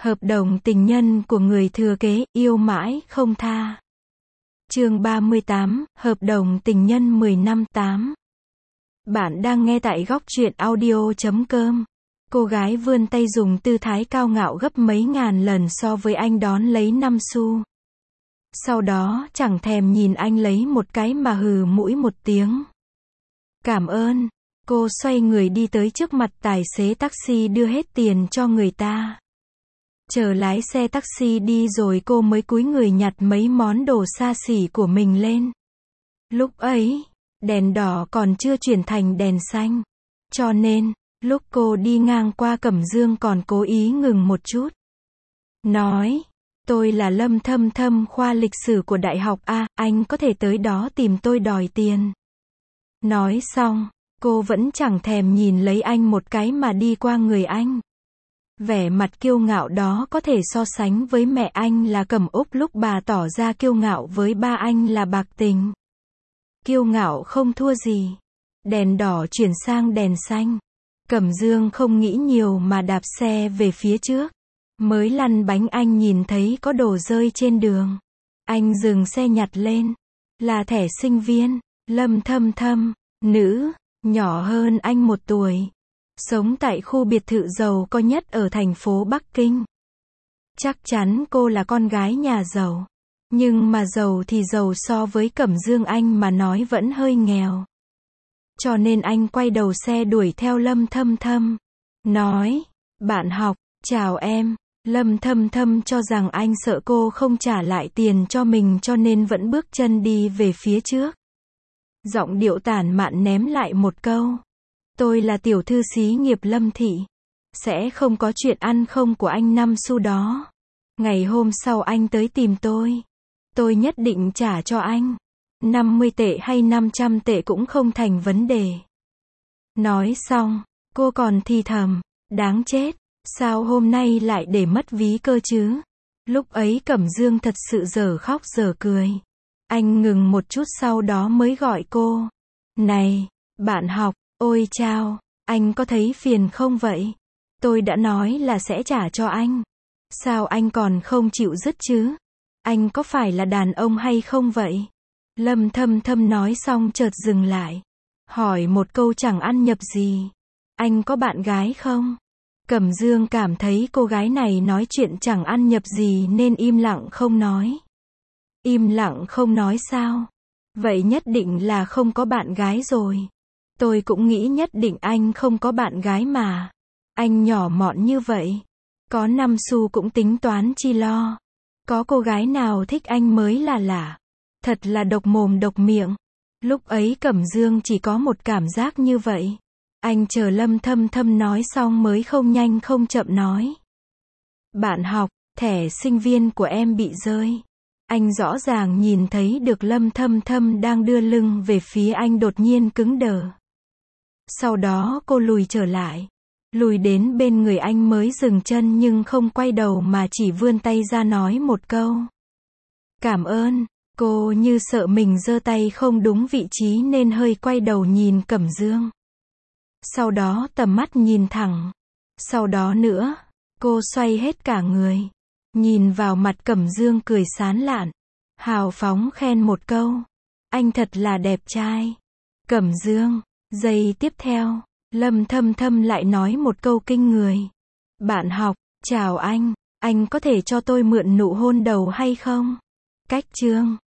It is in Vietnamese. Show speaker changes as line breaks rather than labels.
Hợp đồng tình nhân của người thừa kế, yêu mãi không tha. Chương 38, Hợp đồng tình nhân 10 năm 8. Bạn đang nghe tại góc truyện audio.com. Cô gái vươn tay dùng tư thái cao ngạo gấp mấy ngàn lần so với anh đón lấy 5 xu. Sau đó chẳng thèm nhìn anh lấy một cái mà hừ mũi một tiếng. Cảm ơn. Cô xoay người đi tới trước mặt tài xế taxi đưa hết tiền cho người ta. Chờ lái xe taxi đi rồi cô mới cúi người nhặt mấy món đồ xa xỉ của mình lên. Lúc ấy, đèn đỏ còn chưa chuyển thành đèn xanh. Cho nên, lúc cô đi ngang qua Cẩm Dương còn cố ý ngừng một chút. Nói, tôi là Lâm Thâm Thâm khoa lịch sử của đại học A, anh có thể tới đó tìm tôi đòi tiền. Nói xong, cô vẫn chẳng thèm nhìn lấy anh một cái mà đi qua người anh. Vẻ mặt kiêu ngạo đó có thể so sánh với mẹ anh là Cẩm Úc lúc bà tỏ ra kiêu ngạo với ba anh là Bạc Tình. Kiêu ngạo không thua gì. Đèn đỏ chuyển sang đèn xanh. Cẩm Dương không nghĩ nhiều mà đạp xe về phía trước. Mới lăn bánh anh nhìn thấy có đồ rơi trên đường. Anh dừng xe nhặt lên. Là thẻ sinh viên, Lâm Thâm Thâm, nữ, nhỏ hơn anh 1 tuổi. Sống tại khu biệt thự giàu có nhất ở thành phố Bắc Kinh. Chắc chắn cô là con gái nhà giàu. Nhưng mà giàu thì giàu so với Cẩm Dương anh mà nói vẫn hơi nghèo. Cho nên anh quay đầu xe đuổi theo Lâm Thâm Thâm. Nói, bạn học, chào em. Lâm Thâm Thâm cho rằng anh sợ cô không trả lại tiền cho mình cho nên vẫn bước chân đi về phía trước. Giọng điệu tản mạn ném lại một câu. Tôi là tiểu thư xí nghiệp Lâm Thị. Sẽ không có chuyện ăn không của anh 5 xu đó. Ngày hôm sau anh tới tìm tôi. Tôi nhất định trả cho anh. 50 tệ hay 500 tệ cũng không thành vấn đề. Nói xong, cô còn thì thầm. Đáng chết. Sao hôm nay lại để mất ví cơ chứ? Lúc ấy Cẩm Dương thật sự dở khóc dở cười. Anh ngừng một chút sau đó mới gọi cô. Này, bạn học. Ôi chao, anh có thấy phiền không vậy? Tôi đã nói là sẽ trả cho anh. Sao anh còn không chịu dứt chứ? Anh có phải là đàn ông hay không vậy? Lâm Thâm Thâm nói xong chợt dừng lại. Hỏi một câu chẳng ăn nhập gì. Anh có bạn gái không? Cẩm Dương cảm thấy cô gái này nói chuyện chẳng ăn nhập gì nên im lặng không nói. Im lặng không nói sao? Vậy nhất định là không có bạn gái rồi. Tôi cũng nghĩ nhất định anh không có bạn gái mà. Anh nhỏ mọn như vậy. Có 5 xu cũng tính toán chi lo. Có cô gái nào thích anh mới là lạ. Thật là độc mồm độc miệng. Lúc ấy Cẩm Dương chỉ có một cảm giác như vậy. Anh chờ Lâm Thâm Thâm nói xong mới không nhanh không chậm nói. Bạn học, thẻ sinh viên của em bị rơi. Anh rõ ràng nhìn thấy được Lâm Thâm Thâm đang đưa lưng về phía anh đột nhiên cứng đờ. Sau đó cô lùi trở lại. Lùi đến bên người anh mới dừng chân nhưng không quay đầu mà chỉ vươn tay ra nói một câu. Cảm ơn. Cô như sợ mình giơ tay không đúng vị trí nên hơi quay đầu nhìn Cẩm Dương. Sau đó tầm mắt nhìn thẳng. Sau đó nữa, cô xoay hết cả người. Nhìn vào mặt Cẩm Dương cười sán lạn. Hào phóng khen một câu. Anh thật là đẹp trai. Cẩm Dương. Giây tiếp theo, Lâm Thâm Thâm lại nói một câu kinh người. Bạn học, chào anh có thể cho tôi mượn nụ hôn đầu hay không? Cách chương